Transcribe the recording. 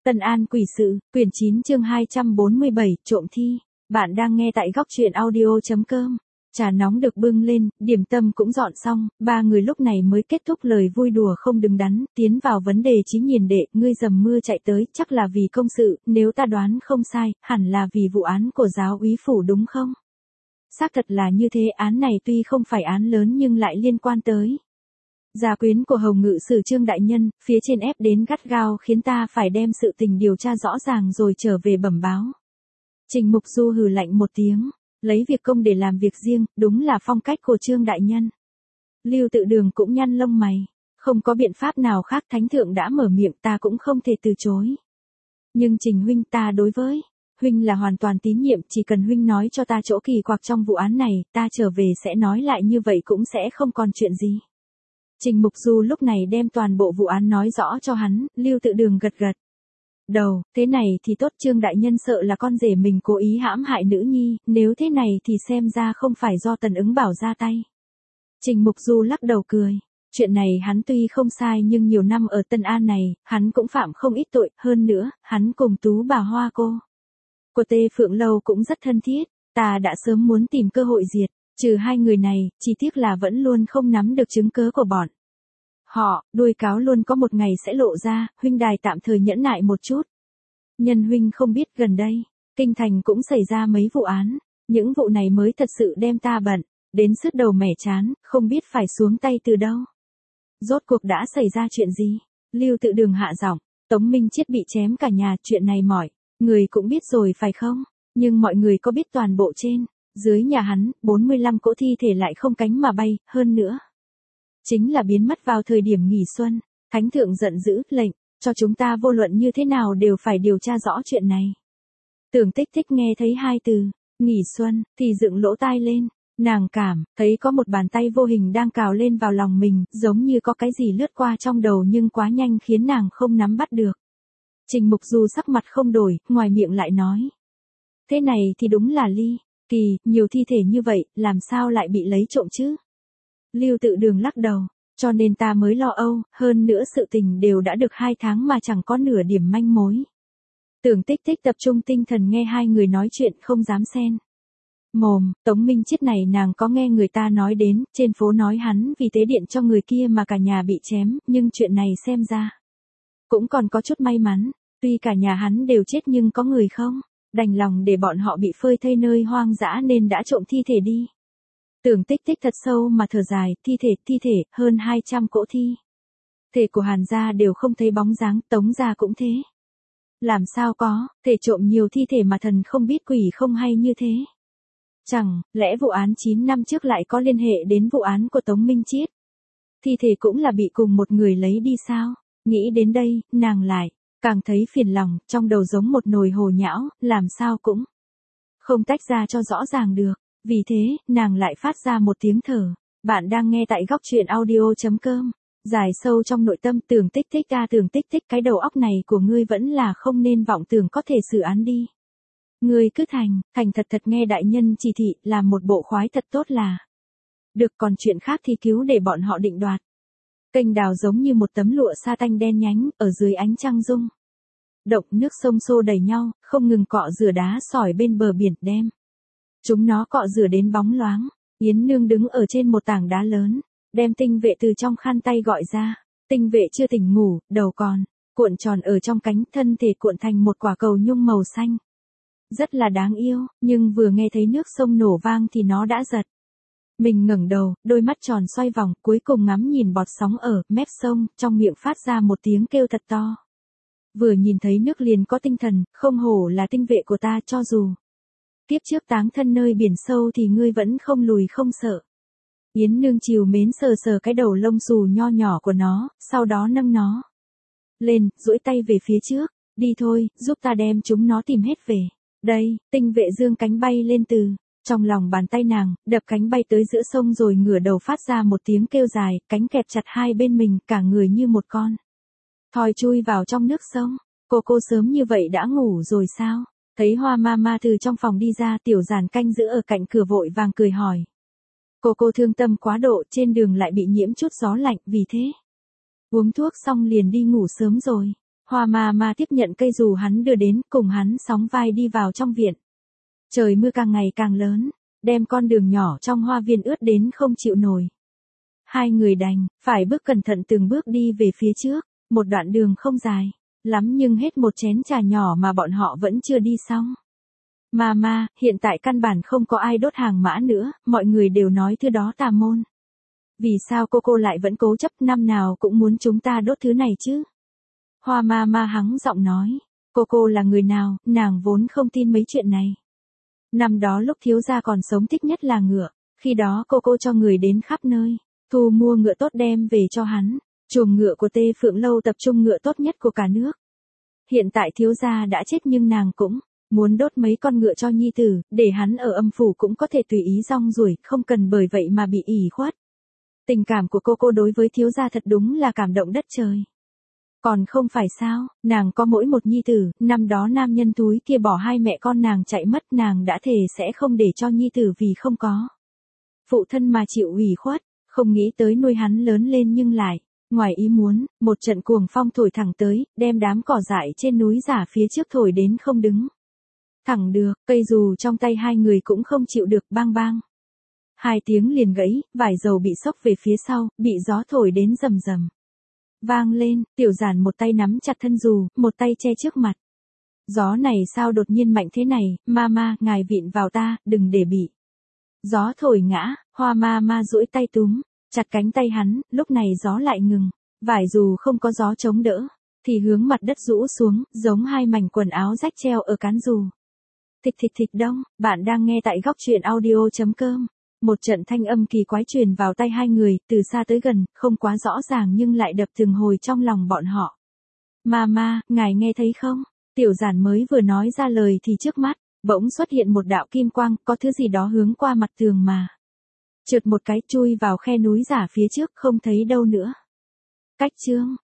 Tân An Quỷ Sự, quyển 9 chương 247, trộm thi. Bạn đang nghe tại góc truyện audio.com. Trà nóng được bưng lên, điểm tâm cũng dọn xong, ba người lúc này mới kết thúc lời vui đùa không đứng đắn, tiến vào vấn đề chính. Nhìn đệ, ngươi dầm mưa chạy tới, chắc là vì công sự, nếu ta đoán không sai, hẳn là vì vụ án của giáo úy phủ đúng không? Xác thật là như thế, án này tuy không phải án lớn nhưng lại liên quan tới gia quyến của Hầu Ngự Sử Trương đại nhân, phía trên ép đến gắt gao khiến ta phải đem sự tình điều tra rõ ràng rồi trở về bẩm báo. Trình Mục Du hừ lạnh một tiếng, lấy việc công để làm việc riêng, đúng là phong cách của Trương đại nhân. Lưu Tự Đường cũng nhăn lông mày, không có biện pháp nào khác, thánh thượng đã mở miệng ta cũng không thể từ chối. Nhưng Trình huynh, ta đối với huynh là hoàn toàn tín nhiệm, chỉ cần huynh nói cho ta chỗ kỳ quặc trong vụ án này, ta trở về sẽ nói lại, như vậy cũng sẽ không còn chuyện gì. Trình Mục Du lúc này đem toàn bộ vụ án nói rõ cho hắn. Lưu Tự Đường gật gật đầu, thế này thì tốt, Trương đại nhân sợ là con rể mình cố ý hãm hại nữ nhi, nếu thế này thì xem ra không phải do Tần Ứng Bảo ra tay. Trình Mục Du lắc đầu cười, chuyện này hắn tuy không sai nhưng nhiều năm ở Tân An này, hắn cũng phạm không ít tội, hơn nữa, hắn cùng Tú bà Hoa cô của Tê Phượng Lâu cũng rất thân thiết, ta đã sớm muốn tìm cơ hội diệt trừ hai người này, chỉ tiếc là vẫn luôn không nắm được chứng cớ của bọn họ, đuôi cáo luôn có một ngày sẽ lộ ra, huynh đài tạm thời nhẫn nại một chút. Nhân huynh không biết gần đây, kinh thành cũng xảy ra mấy vụ án, những vụ này mới thật sự đem ta bận đến sứt đầu mẻ chán, không biết phải xuống tay từ đâu. Rốt cuộc đã xảy ra chuyện gì? Lưu Tự Đường hạ giọng, Tống Minh Chiết bị chém cả nhà, chuyện này mọi người cũng biết rồi phải không? Nhưng mọi người có biết toàn bộ trên dưới nhà hắn, 45 cỗ thi thể lại không cánh mà bay, hơn nữa chính là biến mất vào thời điểm nghỉ xuân. Thánh thượng giận dữ, lệnh cho chúng ta vô luận như thế nào đều phải điều tra rõ chuyện này. Tưởng Tích Tích nghe thấy hai từ nghỉ xuân thì dựng lỗ tai lên, nàng cảm thấy có một bàn tay vô hình đang cào lên vào lòng mình, giống như có cái gì lướt qua trong đầu nhưng quá nhanh khiến nàng không nắm bắt được. Trình Mục Du sắc mặt không đổi, ngoài miệng lại nói, thế này thì đúng là ly kỳ, nhiều thi thể như vậy, làm sao lại bị lấy trộm chứ? Lưu Tự Đường lắc đầu, cho nên ta mới lo âu, hơn nữa sự tình đều đã được 2 tháng mà chẳng có nửa điểm manh mối. Tưởng Tích Tích tập trung tinh thần nghe hai người nói chuyện, không dám xen mồm. Tống Minh Chiết này nàng có nghe người ta nói đến, trên phố nói hắn vì tế điện cho người kia mà cả nhà bị chém, nhưng chuyện này xem ra cũng còn có chút may mắn, tuy cả nhà hắn đều chết nhưng có người không đành lòng để bọn họ bị phơi thây nơi hoang dã nên đã trộm thi thể đi. Tưởng Tích Tích thật sâu mà thở dài, thi thể, hơn 200 cỗ thi thể của Hàn gia đều không thấy bóng dáng, Tống gia cũng thế. Làm sao có thể trộm nhiều thi thể mà thần không biết quỷ không hay như thế? Chẳng lẽ vụ án 9 năm trước lại có liên hệ đến vụ án của Tống Minh Chiết? Thi thể cũng là bị cùng một người lấy đi sao? Nghĩ đến đây, nàng lại càng thấy phiền lòng, trong đầu giống một nồi hồ nhão, làm sao cũng không tách ra cho rõ ràng được. Vì thế, nàng lại phát ra một tiếng thở. Bạn đang nghe tại góc truyện audio.com. Dài sâu trong nội tâm, Tưởng Tích Tích Tưởng Tích Tích, cái đầu óc này của ngươi vẫn là không nên vọng tưởng có thể xử án đi. Ngươi cứ thành thật nghe đại nhân chỉ thị, làm một bộ khoái thật tốt là được, còn chuyện khác thì cứu để bọn họ định đoạt. Kênh đào giống như một tấm lụa sa tanh đen nhánh, ở dưới ánh trăng rung động, nước sông xô đẩy nhau, không ngừng cọ rửa đá sỏi bên bờ biển, đem chúng nó cọ rửa đến bóng loáng. Yến Nương đứng ở trên một tảng đá lớn, đem Tinh Vệ từ trong khăn tay gọi ra. Tinh Vệ chưa tỉnh ngủ, đầu còn cuộn tròn ở trong cánh, thân thể cuộn thành một quả cầu nhung màu xanh. Rất là đáng yêu, nhưng vừa nghe thấy nước sông nổ vang thì nó đã giật mình ngẩng đầu, đôi mắt tròn xoay vòng, cuối cùng ngắm nhìn bọt sóng ở mép sông, trong miệng phát ra một tiếng kêu thật to. Vừa nhìn thấy nước liền có tinh thần, không hổ là Tinh Vệ của ta, cho dù kiếp trước táng thân nơi biển sâu thì ngươi vẫn không lùi không sợ. Yến Nương trìu mến sờ sờ cái đầu lông xù nho nhỏ của nó, sau đó nâng nó lên, duỗi tay về phía trước, đi thôi, giúp ta đem chúng nó tìm hết về. Đây, Tinh Vệ dương cánh bay lên từ trong lòng bàn tay nàng, đập cánh bay tới giữa sông rồi ngửa đầu phát ra một tiếng kêu dài, cánh kẹp chặt hai bên mình, cả người như một con thoi chui vào trong nước sông. Cô sớm như vậy đã ngủ rồi sao? Thấy Hoa Mama từ trong phòng đi ra, Tiểu Giản canh giữ ở cạnh cửa vội vàng cười hỏi. Cô thương tâm quá độ, trên đường lại bị nhiễm chút gió lạnh, vì thế uống thuốc xong liền đi ngủ sớm rồi. Hoa ma ma tiếp nhận cây dù hắn đưa đến, cùng hắn sóng vai đi vào trong viện. Trời mưa càng ngày càng lớn, đem con đường nhỏ trong hoa viên ướt đến không chịu nổi. Hai người đành phải bước cẩn thận từng bước đi về phía trước, một đoạn đường không dài lắm nhưng hết một chén trà nhỏ mà bọn họ vẫn chưa đi xong. Mama, hiện tại căn bản không có ai đốt hàng mã nữa, mọi người đều nói thứ đó tà môn. Vì sao cô lại vẫn cố chấp năm nào cũng muốn chúng ta đốt thứ này chứ? Hoa Mama hắng giọng nói, cô là người nào, nàng vốn không tin mấy chuyện này. Năm đó lúc thiếu gia còn sống thích nhất là ngựa, khi đó cô cho người đến khắp nơi, thu mua ngựa tốt đem về cho hắn, chuồng ngựa của Tê Phượng Lâu tập trung ngựa tốt nhất của cả nước. Hiện tại thiếu gia đã chết nhưng nàng cũng muốn đốt mấy con ngựa cho nhi tử, để hắn ở âm phủ cũng có thể tùy ý rong ruổi, không cần bởi vậy mà bị ỷ khuất. Tình cảm của cô đối với thiếu gia thật đúng là cảm động đất trời. Còn không phải sao, nàng có mỗi một nhi tử, năm đó nam nhân túi kia bỏ hai mẹ con nàng chạy mất, nàng đã thề sẽ không để cho nhi tử vì không có phụ thân mà chịu ủy khuất, không nghĩ tới nuôi hắn lớn lên nhưng lại ngoài ý muốn, một trận cuồng phong thổi thẳng tới, đem đám cỏ dại trên núi giả phía trước thổi đến không đứng thẳng được, cây dù trong tay hai người cũng không chịu được, bang bang. Hai tiếng liền gãy, vải dầu bị xốc về phía sau, bị gió thổi đến rầm rầm vang lên, Tiểu Giản một tay nắm chặt thân dù, một tay che trước mặt. Gió này sao đột nhiên mạnh thế này, Mama, ngài vịn vào ta, đừng để bị gió thổi ngã. Hoa Mama duỗi tay túm chặt cánh tay hắn, lúc này gió lại ngừng, vải dù không có gió chống đỡ, thì hướng mặt đất rũ xuống, giống hai mảnh quần áo rách treo ở cán dù. Thịch thịch thịch đông, bạn đang nghe tại góc truyện audio.com. Một trận thanh âm kỳ quái truyền vào tai hai người, từ xa tới gần, không quá rõ ràng nhưng lại đập từng hồi trong lòng bọn họ. Mama, ngài nghe thấy không? Tiểu Giản mới vừa nói ra lời thì trước mắt bỗng xuất hiện một đạo kim quang, có thứ gì đó hướng qua mặt tường mà trượt một cái chui vào khe núi giả phía trước, không thấy đâu nữa. Cách chương